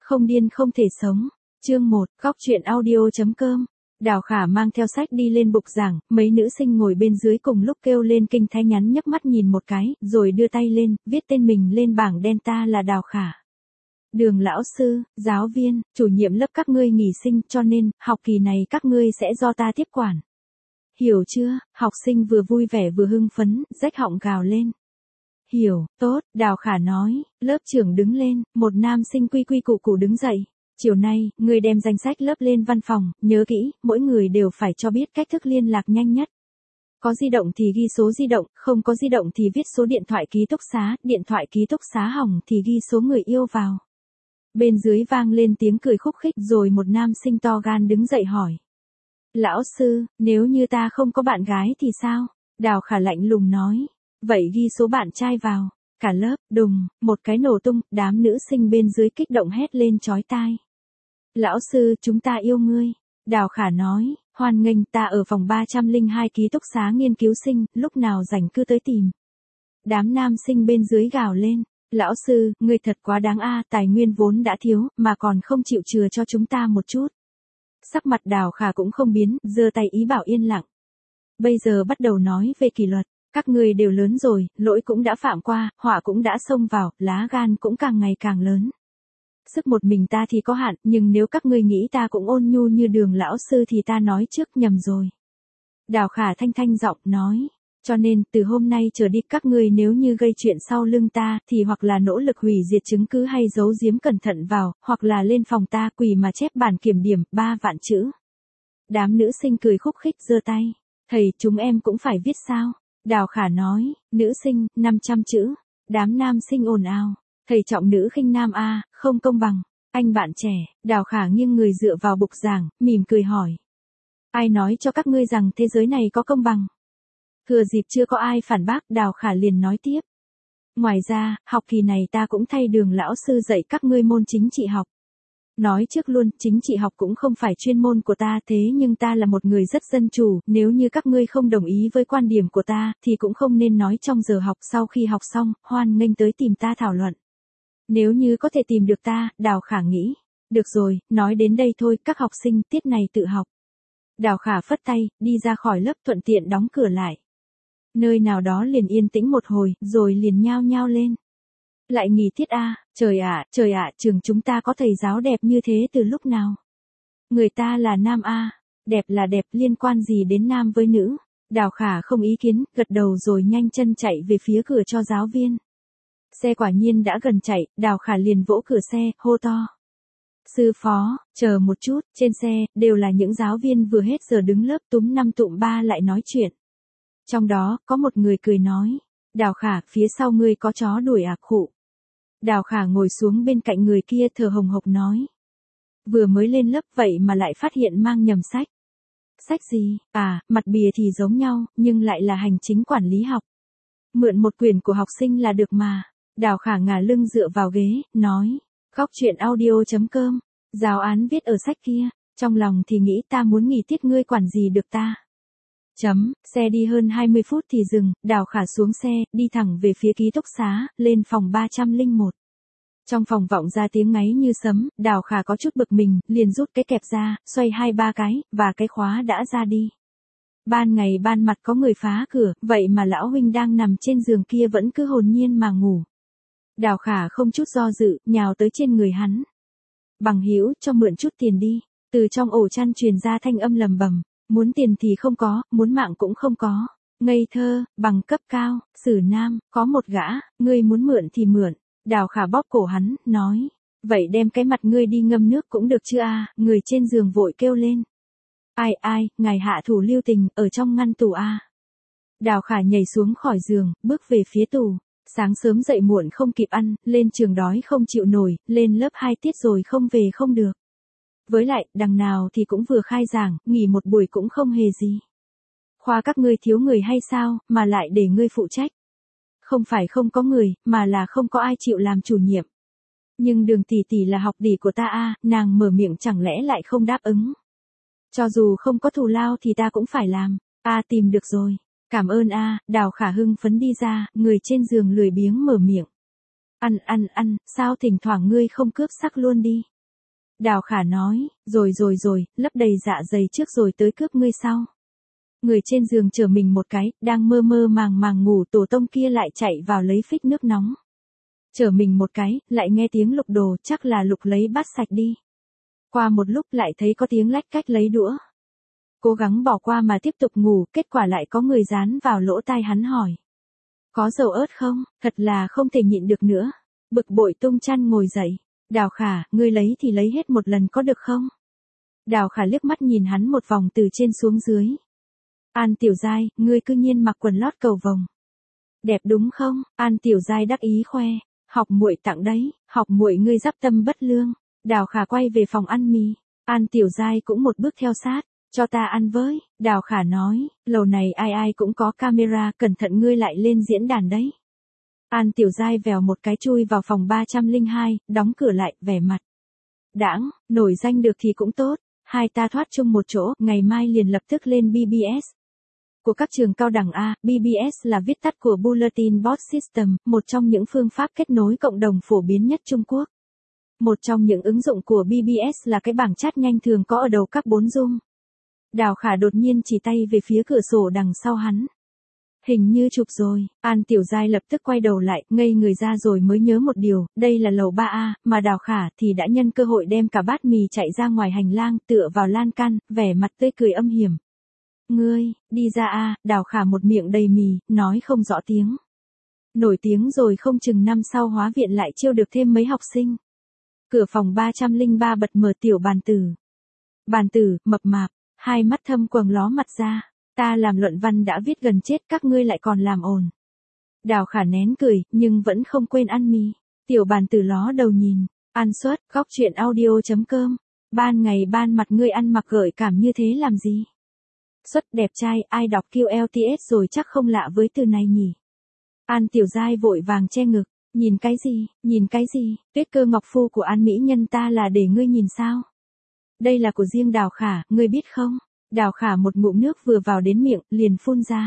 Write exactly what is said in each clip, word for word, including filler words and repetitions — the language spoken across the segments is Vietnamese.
Không điên không thể sống. Chương một, Góc truyện audio.com. Đào Khả mang theo sách đi lên bục giảng, mấy nữ sinh ngồi bên dưới cùng lúc kêu lên kinh thánh nhắn nhấp mắt nhìn một cái, rồi đưa tay lên, viết tên mình lên bảng đen ta là Đào Khả. Đường lão sư, giáo viên, chủ nhiệm lớp các ngươi nghỉ sinh cho nên, học kỳ này các ngươi sẽ do ta tiếp quản. Hiểu chưa? Học sinh vừa vui vẻ vừa hưng phấn, rách họng gào lên. Hiểu, tốt, Đào Khả nói, lớp trưởng đứng lên, một nam sinh quy quy củ củ đứng dậy. Chiều nay, người đem danh sách lớp lên văn phòng, nhớ kỹ, mỗi người đều phải cho biết cách thức liên lạc nhanh nhất. Có di động thì ghi số di động, không có di động thì viết số điện thoại ký túc xá, điện thoại ký túc xá hỏng thì ghi số người yêu vào. Bên dưới vang lên tiếng cười khúc khích rồi một nam sinh to gan đứng dậy hỏi. Lão sư, nếu như ta không có bạn gái thì sao? Đào Khả lạnh lùng nói. Vậy ghi số bạn trai vào. Cả lớp, đùng, một cái nổ tung, đám nữ sinh bên dưới kích động hét lên chói tai. Lão sư, chúng ta yêu ngươi. Đào Khả nói, hoan nghênh ta ở phòng ba trăm lẻ hai ký túc xá nghiên cứu sinh, lúc nào rảnh cứ tới tìm. Đám nam sinh bên dưới gào lên. Lão sư, ngươi thật quá đáng a, tài nguyên vốn đã thiếu, mà còn không chịu chừa cho chúng ta một chút. Sắc mặt Đào Khả cũng không biến, giơ tay ý bảo yên lặng. Bây giờ bắt đầu nói về kỷ luật. Các ngươi đều lớn rồi, lỗi cũng đã phạm qua, họa cũng đã xông vào, lá gan cũng càng ngày càng lớn. Sức một mình ta thì có hạn, nhưng nếu các ngươi nghĩ ta cũng ôn nhu như Đường lão sư thì ta nói trước nhầm rồi. Đào Khả thanh thanh giọng nói, cho nên từ hôm nay trở đi các ngươi nếu như gây chuyện sau lưng ta thì hoặc là nỗ lực hủy diệt chứng cứ hay giấu giếm cẩn thận vào, hoặc là lên phòng ta quỳ mà chép bản kiểm điểm, ba vạn chữ. Đám nữ sinh cười khúc khích giơ tay, thầy chúng em cũng phải viết sao? Đào Khả nói, nữ sinh, năm trăm chữ. Đám nam sinh ồn ào. Thầy trọng nữ khinh nam a, không công bằng. Anh bạn trẻ, Đào Khả nghiêng người dựa vào bục giảng, mỉm cười hỏi. Ai nói cho các ngươi rằng thế giới này có công bằng? Thừa dịp chưa có ai phản bác, Đào Khả liền nói tiếp. Ngoài ra, học kỳ này ta cũng thay Đường lão sư dạy các ngươi môn chính trị học. Nói trước luôn, chính trị học cũng không phải chuyên môn của ta thế nhưng ta là một người rất dân chủ, nếu như các ngươi không đồng ý với quan điểm của ta, thì cũng không nên nói trong giờ học sau khi học xong, hoan nghênh tới tìm ta thảo luận. Nếu như có thể tìm được ta, Đào Khả nghĩ. Được rồi, nói đến đây thôi, các học sinh tiết này tự học. Đào Khả phất tay, đi ra khỏi lớp thuận tiện đóng cửa lại. Nơi nào đó liền yên tĩnh một hồi, rồi liền nhao nhao lên. Lại nghỉ tiết a, trời ạ, trời ạ, trường chúng ta có thầy giáo đẹp như thế từ lúc nào? Người ta là nam a, đẹp là đẹp, liên quan gì đến nam với nữ? Đào Khả không ý kiến, gật đầu rồi nhanh chân chạy về phía cửa cho giáo viên. Xe quả nhiên đã gần chạy, Đào Khả liền vỗ cửa xe, hô to. Sư phó, chờ một chút, trên xe, đều là những giáo viên vừa hết giờ đứng lớp túm năm tụm ba lại nói chuyện. Trong đó, có một người cười nói. Đào Khả, phía sau ngươi có chó đuổi à khụ. Đào Khả ngồi xuống bên cạnh người kia thở hồng hộc nói. Vừa mới lên lớp vậy mà lại phát hiện mang nhầm sách. Sách gì? À, mặt bìa thì giống nhau, nhưng lại là hành chính quản lý học. Mượn một quyển của học sinh là được mà. Đào Khả ngả lưng dựa vào ghế, nói. Góc truyện audio.com. Giáo án viết ở sách kia. Trong lòng thì nghĩ ta muốn nghỉ tiết ngươi quản gì được ta. Chấm, xe đi hơn hai mươi phút thì dừng, Đào Khả xuống xe, đi thẳng về phía ký túc xá, lên phòng ba trăm lẻ một. Trong phòng vọng ra tiếng ngáy như sấm, Đào Khả có chút bực mình, liền rút cái kẹp ra, xoay hai ba cái, và cái khóa đã ra đi. Ban ngày ban mặt có người phá cửa, vậy mà lão huynh đang nằm trên giường kia vẫn cứ hồn nhiên mà ngủ. Đào Khả không chút do dự, nhào tới trên người hắn. Bằng hữu, cho mượn chút tiền đi. Từ trong ổ chăn truyền ra thanh âm lầm bầm. Muốn tiền thì không có, muốn mạng cũng không có. Ngây thơ, bằng cấp cao, xử nam, có một gã, ngươi muốn mượn thì mượn. Đào Khả bóp cổ hắn, nói. Vậy đem cái mặt ngươi đi ngâm nước cũng được chứ a, người trên giường vội kêu lên. Ai ai, ngài hạ thủ lưu tình, ở trong ngăn tủ a. Đào Khả nhảy xuống khỏi giường, bước về phía tủ. Sáng sớm dậy muộn không kịp ăn, lên trường đói không chịu nổi, lên lớp hai tiết rồi không về không được. Với lại, đằng nào thì cũng vừa khai giảng, nghỉ một buổi cũng không hề gì. Khoa các ngươi thiếu người hay sao, mà lại để ngươi phụ trách. Không phải không có người, mà là không có ai chịu làm chủ nhiệm. Nhưng Đường tỷ tỷ là học tỷ của ta a, nàng mở miệng chẳng lẽ lại không đáp ứng. Cho dù không có thù lao thì ta cũng phải làm. A tìm được rồi. Cảm ơn a, Đào Khả hưng phấn đi ra, người trên giường lười biếng mở miệng. Ăn ăn ăn, sao thỉnh thoảng ngươi không cướp sắc luôn đi. Đào Khả nói, rồi rồi rồi, lấp đầy dạ dày trước rồi tới cướp ngươi sau. Người trên giường chờ mình một cái, đang mơ mơ màng màng ngủ, tổ tông kia lại chạy vào lấy phích nước nóng. Chờ mình một cái, lại nghe tiếng lục đồ, chắc là lục lấy bát sạch đi. Qua một lúc lại thấy có tiếng lách cách lấy đũa. Cố gắng bỏ qua mà tiếp tục ngủ, kết quả lại có người dán vào lỗ tai hắn hỏi. Có dầu ớt không? Thật là không thể nhịn được nữa. Bực bội tung chăn ngồi dậy. Đào Khả, ngươi lấy thì lấy hết một lần có được không? Đào Khả liếc mắt nhìn hắn một vòng từ trên xuống dưới. An Tiểu Giai, ngươi cư nhiên mặc quần lót cầu vồng. Đẹp đúng không? An Tiểu Giai đắc ý khoe. Học muội tặng đấy, học muội ngươi giáp tâm bất lương. Đào Khả quay về phòng ăn mì. An Tiểu Giai cũng một bước theo sát. Cho ta ăn với, Đào Khả nói, lầu này ai ai cũng có camera, cẩn thận ngươi lại lên diễn đàn đấy. An Tiểu Giai vèo một cái chui vào phòng ba trăm lẻ hai, đóng cửa lại, vẻ mặt. Đãng, nổi danh được thì cũng tốt, hai ta thoát chung một chỗ, ngày mai liền lập tức lên bê bê ét. Của các trường cao đẳng A, bê bê ét là viết tắt của Bulletin Board System, một trong những phương pháp kết nối cộng đồng phổ biến nhất Trung Quốc. Một trong những ứng dụng của bê bê ét là cái bảng chat nhanh thường có ở đầu các bốn dung. Đào Khả đột nhiên chỉ tay về phía cửa sổ đằng sau hắn. Hình như chụp rồi, An Tiểu Giai lập tức quay đầu lại, ngây người ra rồi mới nhớ một điều, đây là lầu ba A, mà Đào Khả thì đã nhân cơ hội đem cả bát mì chạy ra ngoài hành lang, tựa vào lan can, vẻ mặt tươi cười âm hiểm. Ngươi, đi ra A, Đào Khả một miệng đầy mì, nói không rõ tiếng. Nổi tiếng rồi không chừng năm sau hóa viện lại chiêu được thêm mấy học sinh. Cửa phòng ba trăm lẻ ba bật mở Tiểu Bàn Tử. Bàn Tử, mập mạp, hai mắt thâm quầng ló mặt ra. Ta làm luận văn đã viết gần chết, các ngươi lại còn làm ồn. Đào Khả nén cười, nhưng vẫn không quên ăn mì. Tiểu Bàn Tử ló đầu nhìn. An suất, góc chuyện audio chấm com. Ban ngày ban mặt ngươi ăn mặc gợi cảm như thế làm gì? Xuất đẹp trai, ai đọc Q L T S rồi chắc không lạ với từ này nhỉ? An Tiểu Giai vội vàng che ngực. Nhìn cái gì, nhìn cái gì, Tuyết Cơ Ngọc Phu của An Mỹ Nhân ta là để ngươi nhìn sao? Đây là của riêng Đào Khả, ngươi biết không? Đào Khả một ngụm nước vừa vào đến miệng, liền phun ra.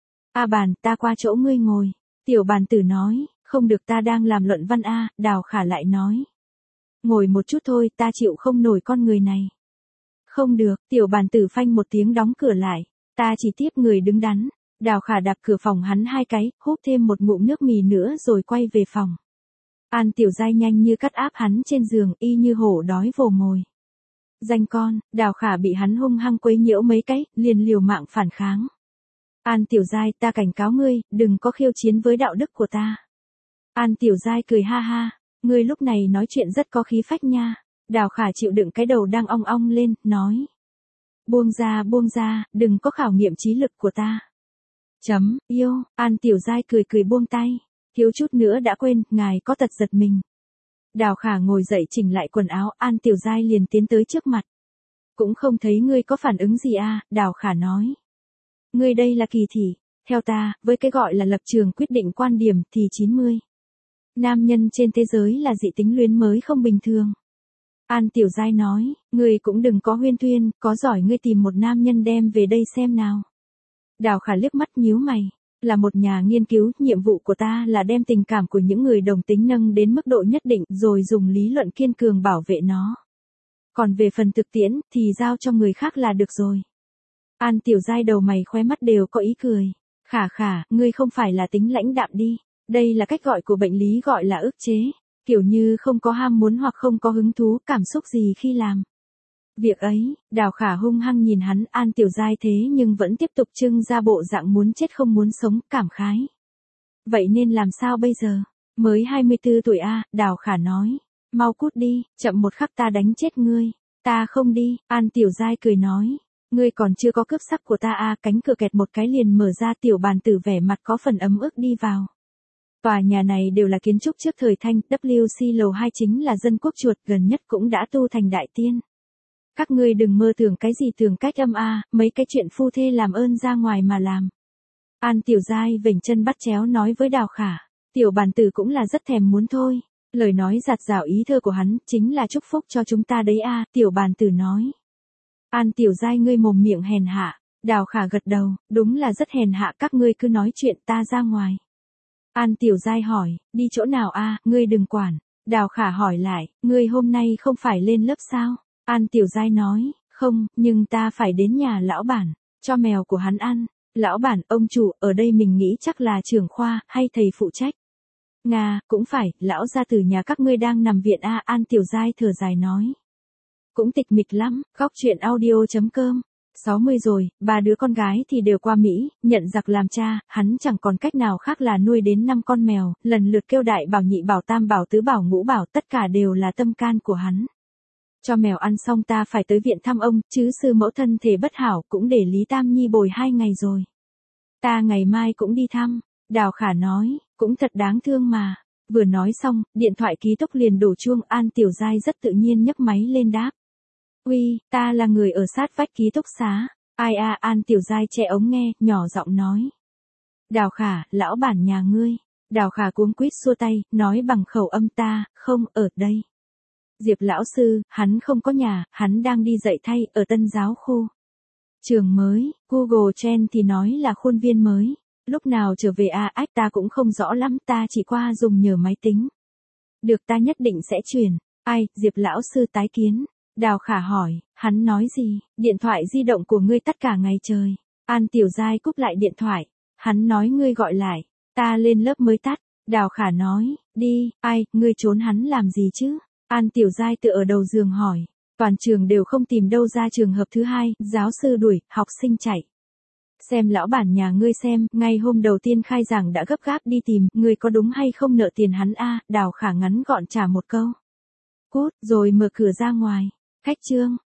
A Bàn, ta qua chỗ ngươi ngồi. Tiểu Bàn Tử nói, không được, ta đang làm luận văn A, Đào Khả lại nói. Ngồi một chút thôi, ta chịu không nổi con người này. Không được, Tiểu Bàn Tử phanh một tiếng đóng cửa lại. Ta chỉ tiếp người đứng đắn. Đào Khả đạp cửa phòng hắn hai cái, húp thêm một ngụm nước mì nữa rồi quay về phòng. An Tiểu Giai nhanh như cắt áp hắn trên giường, y như hổ đói vồ mồi. Danh con, Đào Khả bị hắn hung hăng quấy nhiễu mấy cái, liền liều mạng phản kháng. An Tiểu Giai, ta cảnh cáo ngươi, đừng có khiêu chiến với đạo đức của ta. An Tiểu Giai cười ha ha, ngươi lúc này nói chuyện rất có khí phách nha. Đào Khả chịu đựng cái đầu đang ong ong lên, nói. Buông ra buông ra, đừng có khảo nghiệm trí lực của ta. Chấm, yêu, An Tiểu Giai cười cười buông tay. Thiếu chút nữa đã quên, ngài có tật giật mình. Đào Khả ngồi dậy chỉnh lại quần áo, An Tiểu Giai liền tiến tới trước mặt. Cũng không thấy ngươi có phản ứng gì à, Đào Khả nói. Ngươi đây là kỳ thị, theo ta, với cái gọi là lập trường quyết định quan điểm thì chín mươi. Nam nhân trên thế giới là dị tính luyến mới không bình thường. An Tiểu Giai nói, ngươi cũng đừng có huyên thuyên, có giỏi ngươi tìm một nam nhân đem về đây xem nào. Đào Khả liếc mắt nhíu mày. Là một nhà nghiên cứu, nhiệm vụ của ta là đem tình cảm của những người đồng tính nâng đến mức độ nhất định rồi dùng lý luận kiên cường bảo vệ nó. Còn về phần thực tiễn thì giao cho người khác là được rồi. An Tiểu Giai đầu mày khóe mắt đều có ý cười. Khả Khả, ngươi không phải là tính lãnh đạm đi. Đây là cách gọi của bệnh lý gọi là ức chế. Kiểu như không có ham muốn hoặc không có hứng thú, cảm xúc gì khi làm. Việc ấy, Đào Khả hung hăng nhìn hắn, An Tiểu Giai thế nhưng vẫn tiếp tục trưng ra bộ dạng muốn chết không muốn sống, cảm khái. Vậy nên làm sao bây giờ? Mới hai mươi tư tuổi a, Đào Khả nói. Mau cút đi, chậm một khắc ta đánh chết ngươi. Ta không đi, An Tiểu Giai cười nói. Ngươi còn chưa có cướp sắc của ta a, cánh cửa kẹt một cái liền mở ra, Tiểu Bàn Tử vẻ mặt có phần ấm ức đi vào. Tòa nhà này đều là kiến trúc trước thời Thanh, W C lầu hai chính là dân quốc chuột, gần nhất cũng đã tu thành đại tiên. Các ngươi đừng mơ tưởng cái gì tưởng cách âm a, mấy cái chuyện phu thê làm ơn ra ngoài mà làm. An Tiểu Giai vểnh chân bắt chéo nói với Đào Khả. Tiểu Bàn Tử cũng là rất thèm muốn thôi. Lời nói giạt rào ý thơ của hắn chính là chúc phúc cho chúng ta đấy a, Tiểu Bàn Tử nói. An Tiểu Giai ngươi mồm miệng hèn hạ. Đào Khả gật đầu, đúng là rất hèn hạ, các ngươi cứ nói chuyện ta ra ngoài. An Tiểu Giai hỏi, đi chỗ nào a, ngươi đừng quản. Đào Khả hỏi lại, ngươi hôm nay không phải lên lớp sao? An Tiểu Giai nói, không, nhưng ta phải đến nhà lão bản, cho mèo của hắn ăn. Lão bản, ông chủ, ở đây mình nghĩ chắc là trưởng khoa, hay thầy phụ trách. Nga, cũng phải, lão gia tử nhà các ngươi đang nằm viện a. An Tiểu Giai thở dài nói. Cũng tịch mịch lắm, góc chuyện audio.com. sáu mươi rồi, ba đứa con gái thì đều qua Mỹ, nhận giặc làm cha, hắn chẳng còn cách nào khác là nuôi đến năm con mèo, lần lượt kêu đại bảo nhị bảo tam bảo tứ bảo ngũ bảo, tất cả đều là tâm can của hắn. Cho mèo ăn xong ta phải tới viện thăm ông, chứ sư mẫu thân thể bất hảo cũng để Lý Tam Nhi bồi hai ngày rồi. Ta ngày mai cũng đi thăm, Đào Khả nói, cũng thật đáng thương mà. Vừa nói xong, điện thoại ký túc liền đổ chuông. An Tiểu Giai rất tự nhiên nhấc máy lên đáp. Uy, ta là người ở sát vách ký túc xá. Ai a? An Tiểu Giai che ống nghe, nhỏ giọng nói. Đào Khả, lão bản nhà ngươi. Đào Khả cuống quýt xua tay, nói bằng khẩu âm ta, không, ở đây. Diệp lão sư, hắn không có nhà, hắn đang đi dạy thay, ở Tân Giáo khu. Trường mới, Google Trend thì nói là khuôn viên mới. Lúc nào trở về a? Ách ta cũng không rõ lắm, ta chỉ qua dùng nhờ máy tính. Được, ta nhất định sẽ truyền. Ai, Diệp lão sư tái kiến. Đào Khả hỏi, hắn nói gì? Điện thoại di động của ngươi tắt cả ngày trời. An Tiểu Giai cúp lại điện thoại. Hắn nói ngươi gọi lại. Ta lên lớp mới tắt. Đào Khả nói, đi, ai, ngươi trốn hắn làm gì chứ? An Tiểu Giai tựa ở đầu giường hỏi. Toàn trường đều không tìm đâu ra. Trường hợp thứ hai, giáo sư đuổi, học sinh chạy. Xem lão bản nhà ngươi xem, ngay hôm đầu tiên khai giảng đã gấp gáp đi tìm, ngươi có đúng hay không nợ tiền hắn a? Đào Khả ngắn gọn trả một câu. Cút, rồi mở cửa ra ngoài. Khách trương,